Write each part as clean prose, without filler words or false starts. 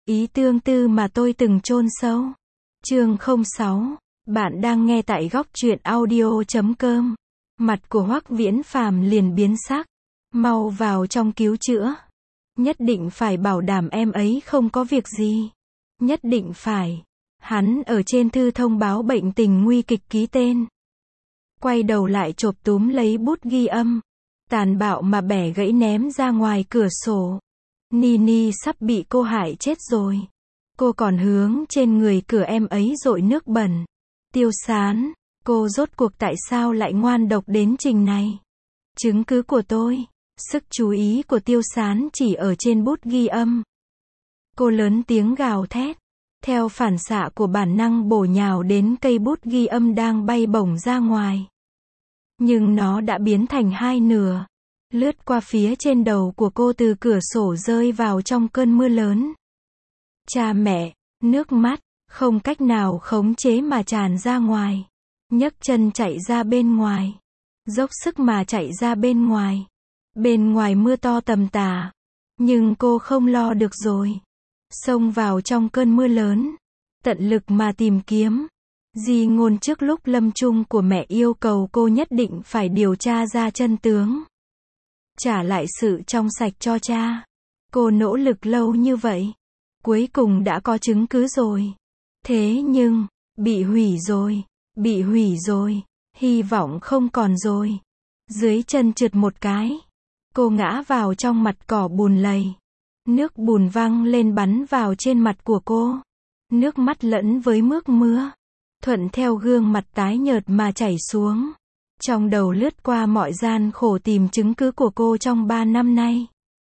Ý tương tư mà tôi từng chôn sâu. Chương 06. Bạn đang nghe tại góc truyện audio.com. Mặt của Hoắc Viễn Phàm liền biến sắc. Mau vào trong cứu chữa. Nhất định phải bảo đảm em ấy không có việc gì. Nhất định phải. Hắn ở trên thư thông báo bệnh tình nguy kịch ký tên. Quay đầu lại chộp túm lấy bút ghi âm. Tàn bạo mà bẻ gãy ném ra ngoài cửa sổ. Nini sắp bị cô hại chết rồi. Cô còn hướng trên người cửa em ấy dội nước bẩn. Tiêu Sán, cô rốt cuộc tại sao lại ngoan độc đến trình này? Chứng cứ của tôi. Sức chú ý của Tiêu Sán chỉ ở trên bút ghi âm. Cô lớn tiếng gào thét. Theo phản xạ của bản năng bổ nhào đến cây bút ghi âm đang bay bổng ra ngoài. Nhưng nó đã biến thành hai nửa. Lướt qua phía trên đầu của cô từ cửa sổ rơi vào trong cơn mưa lớn. Cha mẹ, nước mắt, không cách nào khống chế mà tràn ra ngoài. Nhấc chân chạy ra bên ngoài. Dốc sức mà chạy ra bên ngoài. Bên ngoài mưa to tầm tã. Nhưng cô không lo được rồi. Xông vào trong cơn mưa lớn. Tận lực mà tìm kiếm. Di ngôn trước lúc lâm chung của mẹ yêu cầu cô nhất định phải điều tra ra chân tướng. Trả lại sự trong sạch cho cha. Cô nỗ lực lâu như vậy. Cuối cùng đã có chứng cứ rồi. Thế nhưng, bị hủy rồi. Bị hủy rồi. Hy vọng không còn rồi. Dưới chân trượt một cái. Cô ngã vào trong mặt cỏ bùn lầy. Nước bùn văng lên bắn vào trên mặt của cô. Nước mắt lẫn với nước mưa. Thuận theo gương mặt tái nhợt mà chảy xuống. Trong đầu lướt qua mọi gian khổ tìm chứng cứ của cô trong 3 năm nay.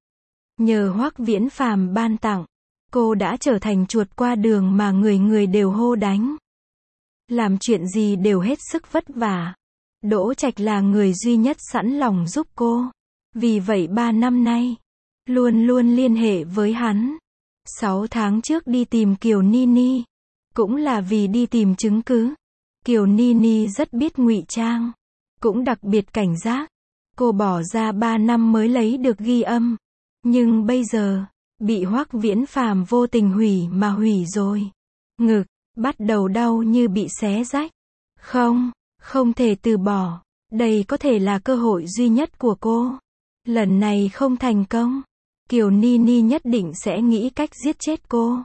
Nhờ Hoắc Viễn Phàm ban tặng, cô đã trở thành chuột qua đường mà người người đều hô đánh. Làm chuyện gì đều hết sức vất vả. Đỗ Trạch là người duy nhất sẵn lòng giúp cô. Vì vậy 3 năm nay, luôn luôn liên hệ với hắn. 6 tháng trước đi tìm Kiều Nini, cũng là vì đi tìm chứng cứ. Kiều Nini rất biết ngụy trang. Cũng đặc biệt cảnh giác. Cô bỏ ra 3 năm mới lấy được ghi âm. Nhưng bây giờ, bị Hoắc Viễn Phàm vô tình hủy mà hủy rồi. Ngực, bắt đầu đau như bị xé rách. Không thể từ bỏ. Đây có thể là cơ hội duy nhất của cô. Lần này không thành công. Kiều Nini nhất định sẽ nghĩ cách giết chết cô.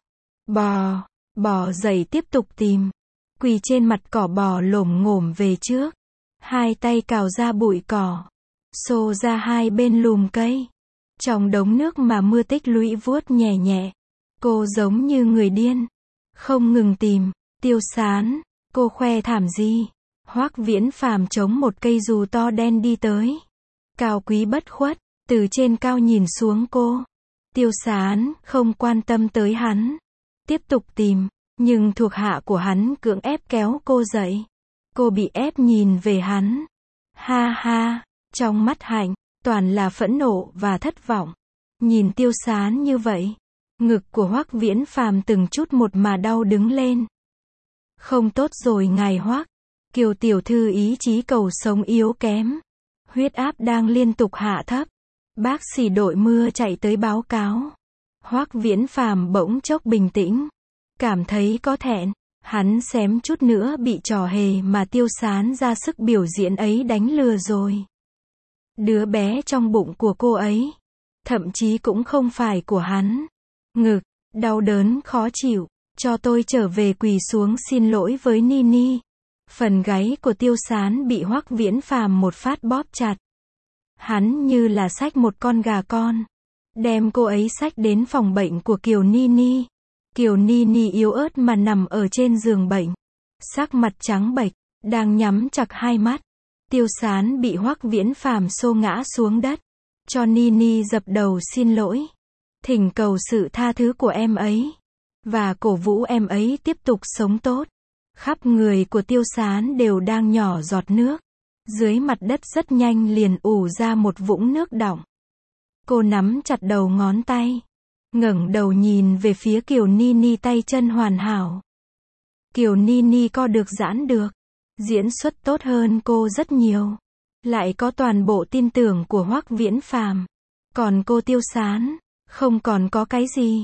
Bò dậy tiếp tục tìm. Quỳ trên mặt cỏ bò lổm ngổm về trước. Hai tay cào ra bụi cỏ. Xô ra hai bên lùm cây. Trong đống nước mà mưa tích lũy vuốt nhẹ nhẹ. Cô giống như người điên. Không ngừng tìm. Tiêu Sán, cô khoe thảm gì? Hoắc Viễn Phàm chống một cây dù to đen đi tới. Cao quý bất khuất, từ trên cao nhìn xuống cô. Tiêu Sán không quan tâm tới hắn. Tiếp tục tìm, nhưng thuộc hạ của hắn cưỡng ép kéo cô dậy. Cô bị ép nhìn về hắn. Ha ha, trong mắt Hạnh, toàn là phẫn nộ và thất vọng. Nhìn Tiêu Sán như vậy, ngực của Hoắc Viễn Phàm từng chút một mà đau đứng lên. Không tốt rồi ngài Hoắc. Kiều tiểu thư ý chí cầu sống yếu kém. Huyết áp đang liên tục hạ thấp. Bác sĩ đội mưa chạy tới báo cáo. Hoắc Viễn Phàm bỗng chốc bình tĩnh. Cảm thấy có thẹn. Hắn xém chút nữa bị trò hề mà Tiêu Sán ra sức biểu diễn ấy đánh lừa rồi. Đứa bé trong bụng của cô ấy. Thậm chí cũng không phải của hắn. Ngực, đau đớn khó chịu. Cho tôi trở về quỳ xuống xin lỗi với Nini. Phần gáy của Tiêu Sán bị Hoắc Viễn Phàm một phát bóp chặt. Hắn như là xách một con gà con. Đem cô ấy xách đến phòng bệnh của Kiều Nini. Kiều Nini yếu ớt mà nằm ở trên giường bệnh. Sắc mặt trắng bệch, đang nhắm chặt hai mắt. Tiêu Sán bị Hoắc Viễn Phàm xô ngã xuống đất. Cho Nini dập đầu xin lỗi. Thỉnh cầu sự tha thứ của em ấy. Và cổ vũ em ấy tiếp tục sống tốt. Khắp người của Tiêu Sán đều đang nhỏ giọt nước. Dưới mặt đất rất nhanh liền ù ra một vũng nước đọng. Cô nắm chặt đầu ngón tay. Ngẩng đầu nhìn về phía Kiều Nini tay chân hoàn hảo. Kiều Nini co được giãn được. Diễn xuất tốt hơn cô rất nhiều. Lại có toàn bộ tin tưởng của Hoắc Viễn Phàm. Còn cô Tiêu Sán, không còn có cái gì.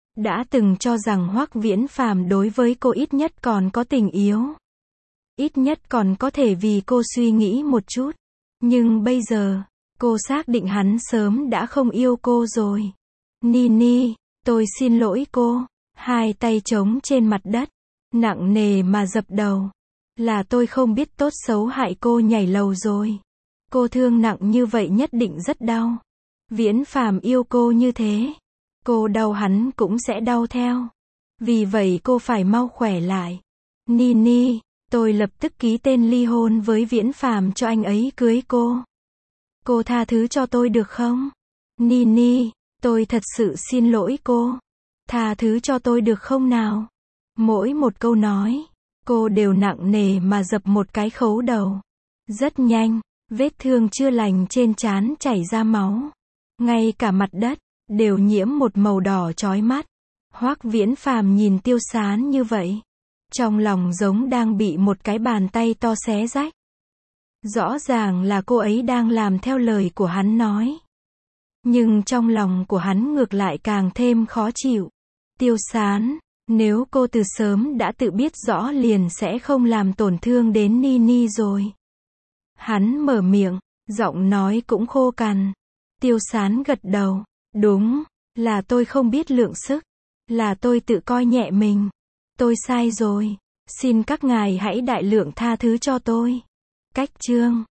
đã từng cho rằng Hoắc Viễn Phàm đối với cô ít nhất còn có tình yêu. Ít nhất còn có thể vì cô suy nghĩ một chút. Nhưng bây giờ, cô xác định hắn sớm đã không yêu cô rồi. Nini, tôi xin lỗi cô. Hai tay trống trên mặt đất, nặng nề mà dập đầu. Là tôi không biết tốt xấu hại cô nhảy lầu rồi. Cô thương nặng như vậy nhất định rất đau. Viễn Phàm yêu cô như thế. Cô đau hắn cũng sẽ đau theo. Vì vậy cô phải mau khỏe lại. Nini, tôi lập tức ký tên ly hôn với Viễn Phàm cho anh ấy cưới cô. Cô tha thứ cho tôi được không? Nini, tôi thật sự xin lỗi cô. Tha thứ cho tôi được không nào? Mỗi một câu nói, cô đều nặng nề mà dập một cái khấu đầu. Rất nhanh, vết thương chưa lành trên trán chảy ra máu. Ngay cả mặt đất, đều nhiễm một màu đỏ chói mắt. Hoắc Viễn Phàm nhìn Tiêu Sán như vậy. Trong lòng giống đang bị một cái bàn tay to xé rách. Rõ ràng là cô ấy đang làm theo lời của hắn nói. Nhưng trong lòng của hắn ngược lại càng thêm khó chịu. Tiêu Sán, nếu cô từ sớm đã tự biết rõ liền sẽ không làm tổn thương đến Nini rồi. Hắn mở miệng, giọng nói cũng khô cằn. Tiêu Sán gật đầu. Đúng, là tôi không biết lượng sức. Là tôi tự coi nhẹ mình. Tôi sai rồi. Xin các ngài hãy đại lượng tha thứ cho tôi. Cách chương